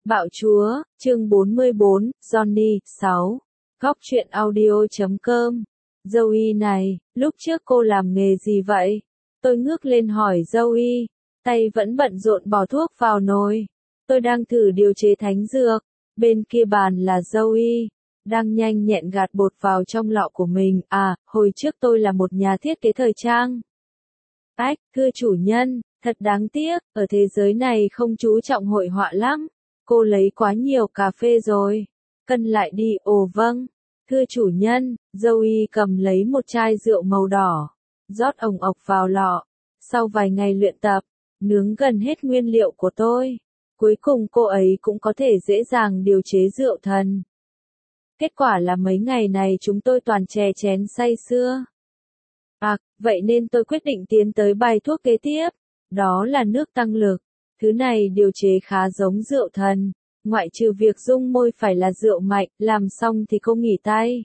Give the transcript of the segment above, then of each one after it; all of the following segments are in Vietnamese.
Bạo chúa, chương 44, Johnny, 6. Góc truyện audio.com. Zoe này, lúc trước cô làm nghề gì vậy? Tôi ngước lên hỏi Zoe, tay vẫn bận rộn bỏ thuốc vào nồi. Tôi đang thử điều chế thánh dược. Bên kia bàn là Zoe, đang nhanh nhẹn gạt bột vào trong lọ của mình. À, hồi trước tôi là một nhà thiết kế thời trang. Ách, thưa chủ nhân, thật đáng tiếc, ở thế giới này không chú trọng hội họa lắm. Cô lấy quá nhiều cà phê rồi. Cân lại đi. Ồ vâng. Thưa chủ nhân, Zoe cầm lấy một chai rượu màu đỏ, rót ồng ộc vào lọ. Sau vài ngày luyện tập, nướng gần hết nguyên liệu của tôi, cuối cùng cô ấy cũng có thể dễ dàng điều chế rượu thần. Kết quả là mấy ngày này chúng tôi toàn chè chén say sưa. À, vậy nên tôi quyết định tiến tới bài thuốc kế tiếp, đó là nước tăng lực. Thứ này điều chế khá giống rượu thần, ngoại trừ việc dung môi phải là rượu mạnh, làm xong thì cô nghỉ tay.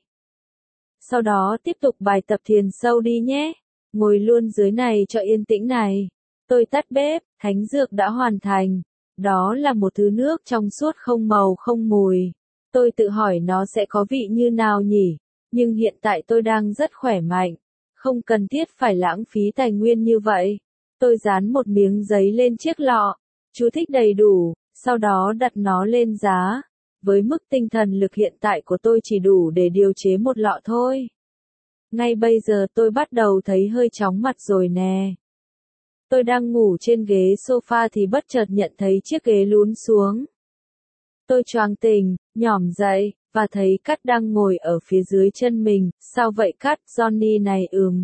Sau đó tiếp tục bài tập thiền sâu đi nhé. Ngồi luôn dưới này cho yên tĩnh này. Tôi tắt bếp, thánh dược đã hoàn thành. Đó là một thứ nước trong suốt không màu không mùi. Tôi tự hỏi nó sẽ có vị như nào nhỉ? Nhưng hiện tại tôi đang rất khỏe mạnh. Không cần thiết phải lãng phí tài nguyên như vậy. Tôi dán một miếng giấy lên chiếc lọ. Chú thích đầy đủ, sau đó đặt nó lên giá. Với mức tinh thần lực hiện tại của tôi chỉ đủ để điều chế một lọ thôi. Ngay bây giờ tôi bắt đầu thấy hơi chóng mặt rồi nè. Tôi đang ngủ trên ghế sofa thì bất chợt nhận thấy chiếc ghế lún xuống. Tôi choàng tỉnh, nhỏm dậy, và thấy Cát đang ngồi ở phía dưới chân mình. Sao vậy Cát? Johnny này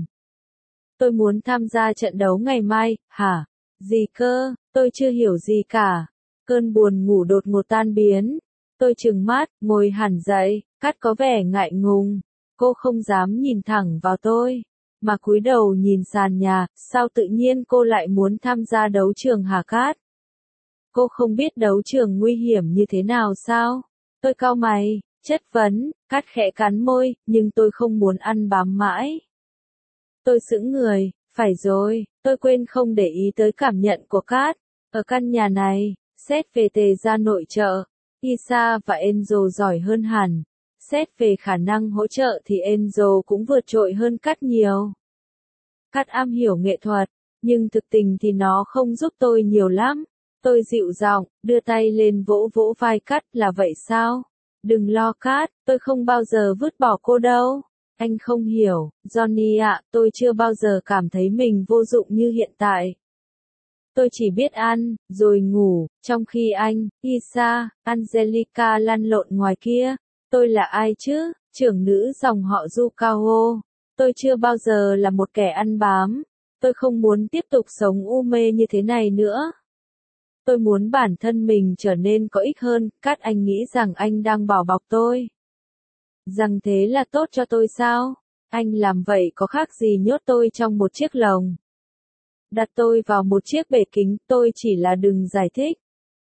Tôi muốn tham gia trận đấu ngày mai. Hả? Gì cơ? Tôi chưa hiểu gì cả. Cơn buồn ngủ đột ngột tan biến. Tôi trừng mắt, ngồi hẳn dậy. Cát có vẻ ngại ngùng. Cô không dám nhìn thẳng vào tôi, mà cúi đầu nhìn sàn nhà. Sao tự nhiên cô lại muốn tham gia đấu trường hả Cát? Cô không biết đấu trường nguy hiểm như thế nào sao? Tôi cau mày, chất vấn. Cát khẽ cắn môi, nhưng tôi không muốn ăn bám mãi. Tôi sững người. Phải rồi, tôi quên không để ý tới cảm nhận của Cát. Ở căn nhà này, xét về tề gia nội trợ, Isa và Enzo giỏi hơn hẳn. Xét về khả năng hỗ trợ thì Enzo cũng vượt trội hơn Cát nhiều. Cát am hiểu nghệ thuật, nhưng thực tình thì nó không giúp tôi nhiều lắm. Tôi dịu giọng, đưa tay lên vỗ vỗ vai Cát. Là vậy sao? Đừng lo Cát, tôi không bao giờ vứt bỏ cô đâu. Anh không hiểu, Johnny ạ, tôi chưa bao giờ cảm thấy mình vô dụng như hiện tại. Tôi chỉ biết ăn, rồi ngủ, trong khi anh, Isa, Angelica lăn lộn ngoài kia. Tôi là ai chứ? Trưởng nữ dòng họ Yukao. Tôi chưa bao giờ là một kẻ ăn bám. Tôi không muốn tiếp tục sống u mê như thế này nữa. Tôi muốn bản thân mình trở nên có ích hơn. Cát, anh nghĩ rằng anh đang bỏ bọc tôi. Rằng thế là tốt cho tôi sao? Anh làm vậy có khác gì nhốt tôi trong một chiếc lồng? Đặt tôi vào một chiếc bể kính, tôi chỉ là đừng giải thích.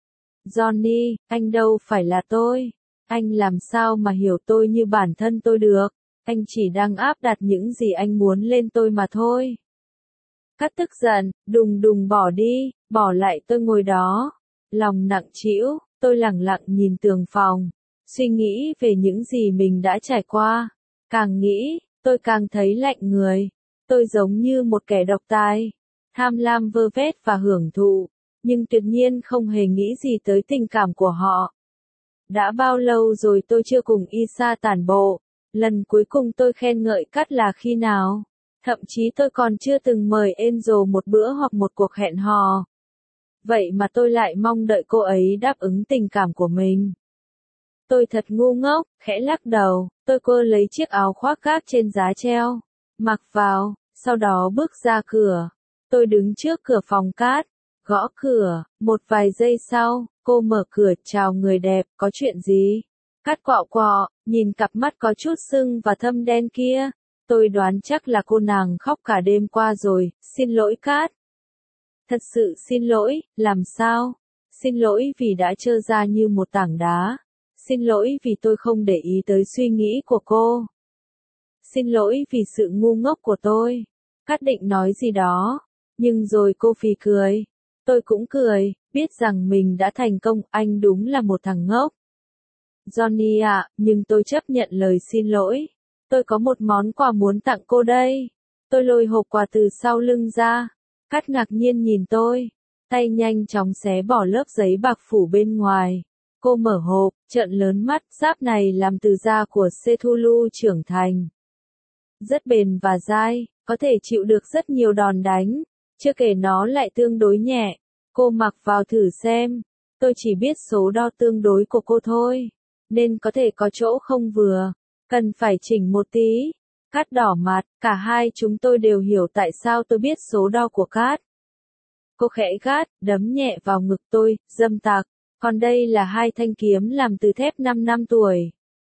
Johnny, anh đâu phải là tôi. Anh làm sao mà hiểu tôi như bản thân tôi được? Anh chỉ đang áp đặt những gì anh muốn lên tôi mà thôi. Cát tức giận, đùng đùng bỏ đi, bỏ lại tôi ngồi đó. Lòng nặng trĩu, tôi lẳng lặng nhìn tường phòng. Suy nghĩ về những gì mình đã trải qua. Càng nghĩ, tôi càng thấy lạnh người. Tôi giống như một kẻ độc tài. Tham lam vơ vét và hưởng thụ. Nhưng tuyệt nhiên không hề nghĩ gì tới tình cảm của họ. Đã bao lâu rồi tôi chưa cùng Isa tản bộ. Lần cuối cùng tôi khen ngợi Cát là khi nào? Thậm chí tôi còn chưa từng mời Enzo một bữa hoặc một cuộc hẹn hò. Vậy mà tôi lại mong đợi cô ấy đáp ứng tình cảm của mình. Tôi thật ngu ngốc, khẽ lắc đầu. Tôi quơ lấy chiếc áo khoác gác trên giá treo, mặc vào, sau đó bước ra cửa. Tôi đứng trước cửa phòng Cát, gõ cửa. Một vài giây sau, cô mở cửa. Chào người đẹp, có chuyện gì? Cát quạo quọ, nhìn cặp mắt có chút sưng và thâm đen kia. Tôi đoán chắc là cô nàng khóc cả đêm qua rồi. Xin lỗi Cát. Thật sự xin lỗi. Làm sao? Xin lỗi vì đã trơ ra như một tảng đá. Xin lỗi vì tôi không để ý tới suy nghĩ của cô. Xin lỗi vì sự ngu ngốc của tôi. Cát định nói gì đó, nhưng rồi cô phì cười. Tôi cũng cười, Biết rằng mình đã thành công, anh đúng là một thằng ngốc. Johnny ạ, nhưng tôi chấp nhận lời xin lỗi. Tôi có một món quà muốn tặng cô đây. Tôi lôi hộp quà từ sau lưng ra. Cát ngạc nhiên nhìn tôi. Tay nhanh chóng xé bỏ lớp giấy bạc phủ bên ngoài. Cô mở hộp, trợn lớn mắt, giáp này làm từ da của Cthulhu trưởng thành. Rất bền và dai, có thể chịu được rất nhiều đòn đánh. Chưa kể nó lại tương đối nhẹ. Cô mặc vào thử xem. Tôi chỉ biết số đo tương đối của cô thôi. Nên có thể có chỗ không vừa. Cần phải chỉnh một tí. Cát đỏ mặt, cả hai chúng tôi đều hiểu tại sao tôi biết số đo của Cát. Cô khẽ gắt, đấm nhẹ vào ngực tôi, dâm tặc. Còn đây là hai thanh kiếm làm từ thép 5 năm tuổi.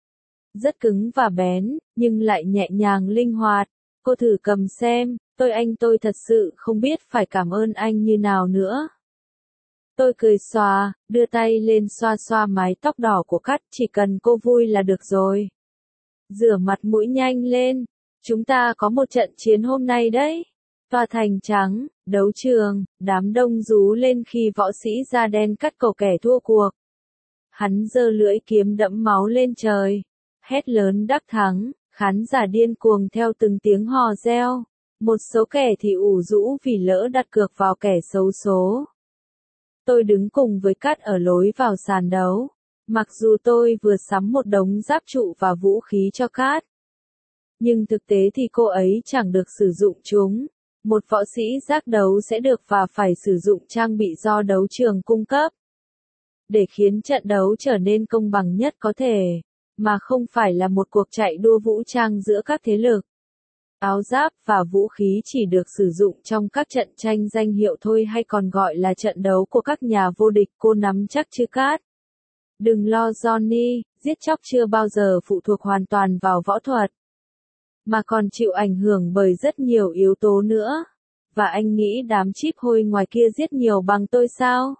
Rất cứng và bén, nhưng lại nhẹ nhàng linh hoạt. Cô thử cầm xem, tôi thật sự không biết phải cảm ơn anh như nào nữa. Tôi cười xòa, đưa tay lên xoa xoa mái tóc đỏ của Cát, chỉ cần cô vui là được rồi. Rửa mặt mũi nhanh lên, chúng ta có một trận chiến hôm nay đấy. Tòa thành trắng, đấu trường, đám đông rú lên khi võ sĩ da đen cắt cổ kẻ thua cuộc. Hắn giơ lưỡi kiếm đẫm máu lên trời, hét lớn đắc thắng, khán giả điên cuồng theo từng tiếng hò reo. Một số kẻ thì ủ rũ vì lỡ đặt cược vào kẻ xấu số. Tôi đứng cùng với Cát ở lối vào sàn đấu. Mặc dù tôi vừa sắm một đống giáp trụ và vũ khí cho Cát. Nhưng thực tế thì cô ấy chẳng được sử dụng chúng. Một võ sĩ giác đấu sẽ được và phải sử dụng trang bị do đấu trường cung cấp. Để khiến trận đấu trở nên công bằng nhất có thể. Mà không phải là một cuộc chạy đua vũ trang giữa các thế lực. Áo giáp và vũ khí chỉ được sử dụng trong các trận tranh danh hiệu thôi hay còn gọi là trận đấu của các nhà vô địch, cô nắm chắc chứ Cát? Đừng lo Johnny, giết chóc chưa bao giờ phụ thuộc hoàn toàn vào võ thuật. Mà còn chịu ảnh hưởng bởi rất nhiều yếu tố nữa. Và anh nghĩ đám chíp hôi ngoài kia giết nhiều bằng tôi sao?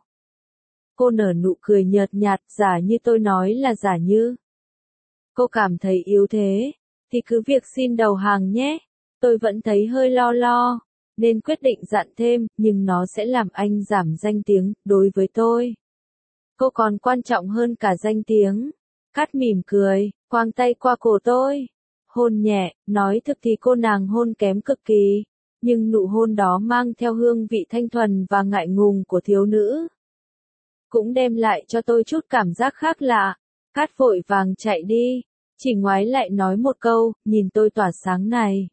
Cô nở nụ cười nhợt nhạt, giả như tôi nói là giả như. Cô cảm thấy yếu thế, thì cứ việc xin đầu hàng nhé. Tôi vẫn thấy hơi lo, nên quyết định dặn thêm, nhưng nó sẽ làm anh giảm danh tiếng, đối với tôi. Cô còn quan trọng hơn cả danh tiếng. Cát mỉm cười, quàng tay qua cổ tôi. Hôn nhẹ, nói thực thì cô nàng hôn kém cực kỳ. Nhưng nụ hôn đó mang theo hương vị thanh thuần và ngại ngùng của thiếu nữ. Cũng đem lại cho tôi chút cảm giác khác lạ. Cát vội vàng chạy đi. Chỉ ngoái lại nói một câu, nhìn tôi tỏa sáng này.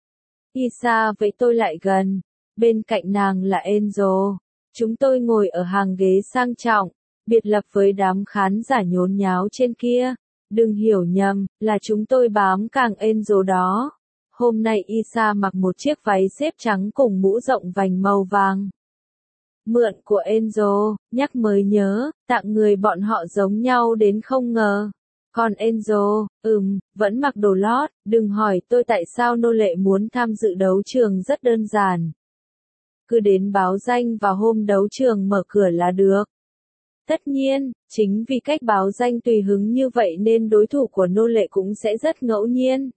Isa với tôi lại gần. Bên cạnh nàng là Angel. Chúng tôi ngồi ở hàng ghế sang trọng, biệt lập với đám khán giả nhốn nháo trên kia. Đừng hiểu nhầm, là chúng tôi bám càng Angel đó. Hôm nay Isa mặc một chiếc váy xếp trắng cùng mũ rộng vành màu vàng. Mượn của Angel, nhắc mới nhớ, tặng người bọn họ giống nhau đến không ngờ. Còn Angel, vẫn mặc đồ lót, đừng hỏi tôi tại sao nô lệ muốn tham dự đấu trường rất đơn giản. Cứ đến báo danh vào hôm đấu trường mở cửa là được. Tất nhiên, chính vì cách báo danh tùy hứng như vậy nên đối thủ của nô lệ cũng sẽ rất ngẫu nhiên.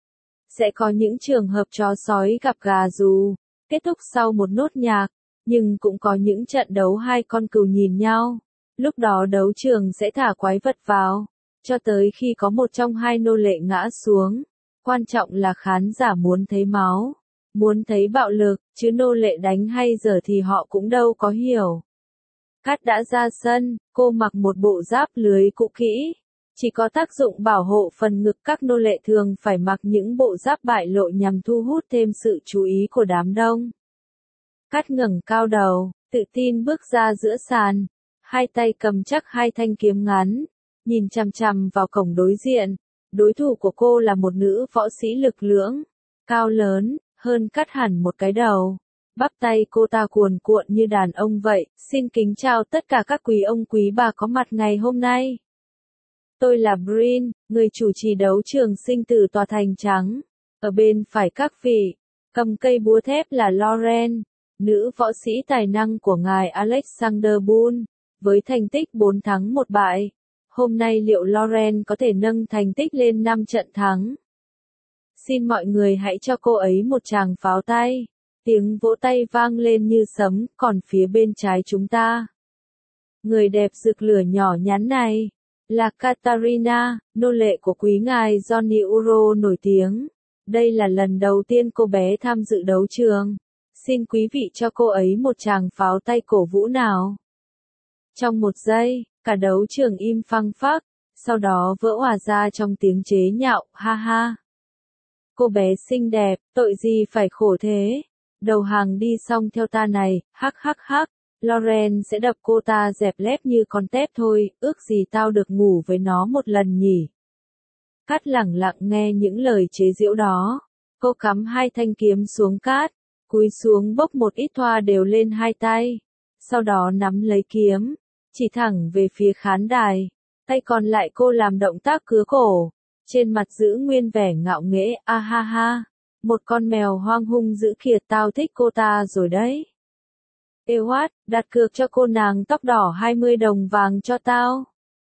Sẽ có những trường hợp chó sói gặp gà rú, kết thúc sau một nốt nhạc, nhưng cũng có những trận đấu hai con cừu nhìn nhau. Lúc đó đấu trường sẽ thả quái vật vào, cho tới khi có một trong hai nô lệ ngã xuống. Quan trọng là khán giả muốn thấy máu, muốn thấy bạo lực, chứ nô lệ đánh hay dở thì họ cũng đâu có hiểu. Cát đã ra sân, cô mặc một bộ giáp lưới cũ kỹ. Chỉ có tác dụng bảo hộ phần ngực, các nô lệ thường phải mặc những bộ giáp bại lộ nhằm thu hút thêm sự chú ý của đám đông. Cát ngẩng cao đầu, tự tin bước ra giữa sàn. Hai tay cầm chắc hai thanh kiếm ngắn, nhìn chằm chằm vào cổng đối diện. Đối thủ của cô là một nữ võ sĩ lực lưỡng, cao lớn, hơn Cát hẳn một cái đầu. Bắp tay cô ta cuồn cuộn như đàn ông vậy. Xin kính chào tất cả các quý ông quý bà có mặt ngày hôm nay. Tôi là Brin, người chủ trì đấu trường sinh tử tòa thành trắng. Ở bên phải các vị, cầm cây búa thép là Lauren, nữ võ sĩ tài năng của ngài Alexander Bull, với thành tích 4 thắng 1 bại. Hôm nay liệu Lauren có thể nâng thành tích lên 5 trận thắng? Xin mọi người hãy cho cô ấy một tràng pháo tay. Tiếng vỗ tay vang lên như sấm, còn phía bên trái chúng ta, Người đẹp rực lửa nhỏ nhắn này là Katarina, nô lệ của quý ngài Johnny Uro nổi tiếng. Đây là lần đầu tiên cô bé tham dự đấu trường. Xin quý vị cho cô ấy một tràng pháo tay cổ vũ nào. Trong một giây, cả đấu trường im phăng phắc, sau đó vỡ òa ra trong tiếng chế nhạo, ha ha. Cô bé xinh đẹp, tội gì phải khổ thế. Đầu hàng đi xong theo ta này, hắc hắc hắc. Lauren sẽ đập cô ta dẹp lép như con tép thôi, ước gì tao được ngủ với nó một lần nhỉ. Cát lẳng lặng nghe những lời chế giễu đó. Cô cắm hai thanh kiếm xuống cát, cúi xuống bốc một ít thoa đều lên hai tay. Sau đó nắm lấy kiếm, chỉ thẳng về phía khán đài. Tay còn lại cô làm động tác cứa cổ. Trên mặt giữ nguyên vẻ ngạo nghễ, a ha ha. Một con mèo hoang hung dữ kìa, tao thích cô ta rồi đấy. Ewart, đặt cược cho cô nàng tóc đỏ 20 đồng vàng cho tao.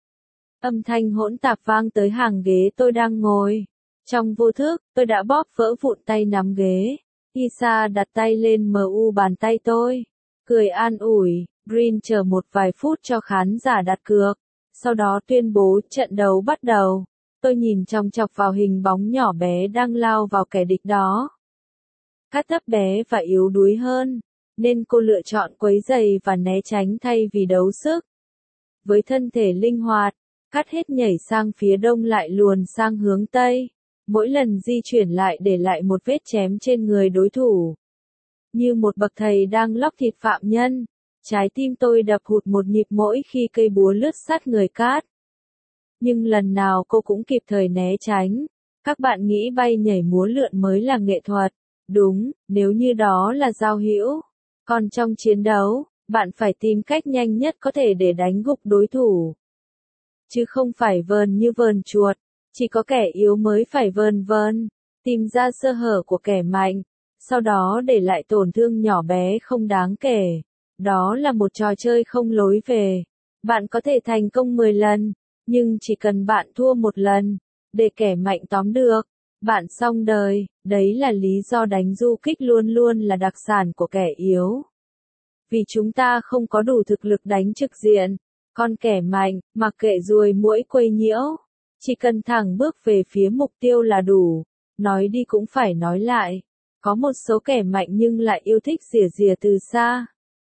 Âm thanh hỗn tạp vang tới hàng ghế tôi đang ngồi. Trong vô thức, tôi đã bóp vỡ vụn tay nắm ghế. Isa đặt tay lên mu bàn tay tôi. Cười an ủi, Green chờ một vài phút cho khán giả đặt cược. Sau đó tuyên bố trận đấu bắt đầu. Tôi nhìn chòng chọc vào hình bóng nhỏ bé đang lao vào kẻ địch đó. Cát thấp bé và yếu đuối hơn, nên cô lựa chọn quấy giày và né tránh thay vì đấu sức. Với thân thể linh hoạt, Cát hết nhảy sang phía đông lại luồn sang hướng tây. Mỗi lần di chuyển lại để lại một vết chém trên người đối thủ. Như một bậc thầy đang lóc thịt phạm nhân, trái tim tôi đập hụt một nhịp mỗi khi cây búa lướt sát người Cát. Nhưng lần nào cô cũng kịp thời né tránh. Các bạn nghĩ bay nhảy múa lượn mới là nghệ thuật. Đúng, nếu như đó là giao hữu. Còn trong chiến đấu, bạn phải tìm cách nhanh nhất có thể để đánh gục đối thủ. Chứ không phải vờn như vờn chuột. Chỉ có kẻ yếu mới phải vờn, tìm ra sơ hở của kẻ mạnh, sau đó để lại tổn thương nhỏ bé không đáng kể. Đó là một trò chơi không lối về. Bạn có thể thành công 10 lần, nhưng chỉ cần bạn thua một lần, để kẻ mạnh tóm được, bạn xong đời. Đấy là lý do đánh du kích luôn luôn là đặc sản của kẻ yếu. Vì chúng ta không có đủ thực lực đánh trực diện. Còn kẻ mạnh, mặc kệ ruồi muỗi quấy nhiễu, chỉ cần thẳng bước về phía mục tiêu là đủ. Nói đi cũng phải nói lại, có một số kẻ mạnh nhưng lại yêu thích rỉa rỉa từ xa.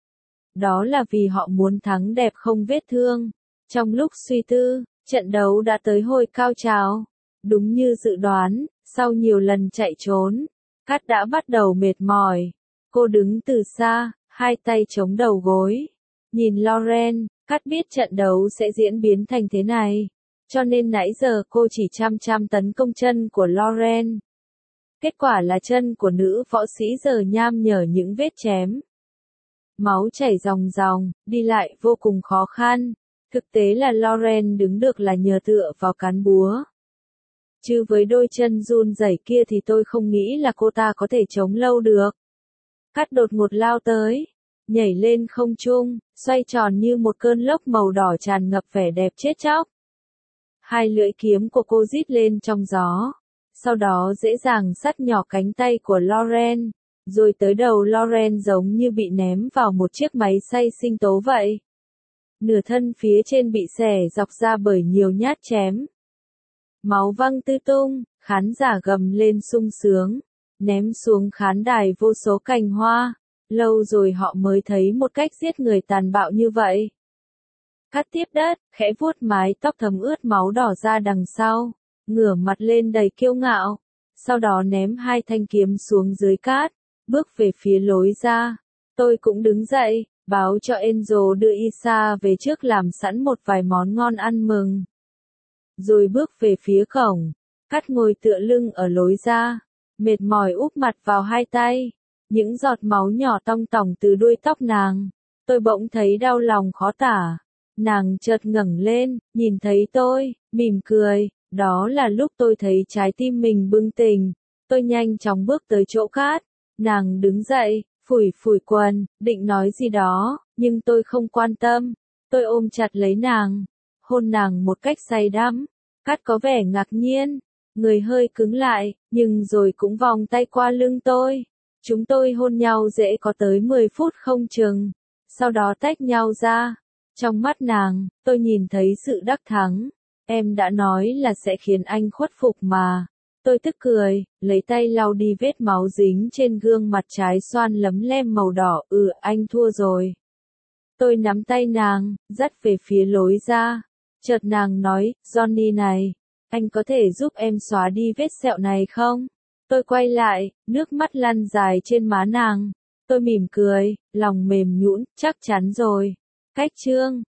Đó là vì họ muốn thắng đẹp không vết thương. Trong lúc suy tư, trận đấu đã tới hồi cao trào. Đúng như dự đoán, sau nhiều lần chạy trốn, Cát đã bắt đầu mệt mỏi. Cô đứng từ xa, hai tay chống đầu gối. Nhìn Lauren, Cát biết trận đấu sẽ diễn biến thành thế này. Cho nên nãy giờ cô chỉ chăm tấn công chân của Lauren. Kết quả là chân của nữ võ sĩ giờ nham nhở những vết chém. Máu chảy ròng ròng, đi lại vô cùng khó khăn. Thực tế là Lauren đứng được là nhờ tựa vào cán búa. Chứ với đôi chân run rẩy kia thì tôi không nghĩ là cô ta có thể chống lâu được. Cát đột ngột lao tới, nhảy lên không trung, xoay tròn như một cơn lốc màu đỏ tràn ngập vẻ đẹp chết chóc. Hai lưỡi kiếm của cô rít lên trong gió, sau đó dễ dàng sắt nhỏ cánh tay của Lauren, rồi tới đầu Lauren giống như bị ném vào một chiếc máy xay sinh tố vậy. Nửa thân phía trên bị xẻ dọc ra bởi nhiều nhát chém. Máu văng tứ tung, khán giả gầm lên sung sướng, ném xuống khán đài vô số cành hoa. Lâu rồi họ mới thấy một cách giết người tàn bạo như vậy. Cát tiếp đất, khẽ vuốt mái tóc thấm ướt máu đỏ ra đằng sau, ngửa mặt lên đầy kiêu ngạo, sau đó ném hai thanh kiếm xuống dưới cát, bước về phía lối ra. Tôi cũng đứng dậy, báo cho Enzo đưa Isa về trước làm sẵn một vài món ngon ăn mừng. Rồi bước về phía cổng, Cát ngồi tựa lưng ở lối ra, mệt mỏi úp mặt vào hai tay. Những giọt máu nhỏ tong tỏng từ đuôi tóc nàng. Tôi bỗng thấy đau lòng khó tả. Nàng chợt ngẩng lên, nhìn thấy tôi, mỉm cười. Đó là lúc tôi thấy trái tim mình bừng tỉnh. Tôi nhanh chóng bước tới chỗ Cát. Nàng đứng dậy, phủi phủi quần, định nói gì đó, nhưng tôi không quan tâm. Tôi ôm chặt lấy nàng, hôn nàng một cách say đắm. Cát có vẻ ngạc nhiên, người hơi cứng lại, nhưng rồi cũng vòng tay qua lưng tôi. Chúng tôi hôn nhau dễ có tới 10 phút không chừng, sau đó tách nhau ra. Trong mắt nàng, tôi nhìn thấy sự đắc thắng. Em đã nói là sẽ khiến anh khuất phục mà. Tôi tức cười, lấy tay lau đi vết máu dính trên gương mặt trái xoan lấm lem màu đỏ. Anh thua rồi. Tôi nắm tay nàng, dắt về phía lối ra. Chợt nàng nói, Johnny này, anh có thể giúp em xóa đi vết sẹo này không? Tôi quay lại, nước mắt lăn dài trên má nàng. Tôi mỉm cười, lòng mềm nhũn, chắc chắn rồi. Cách chương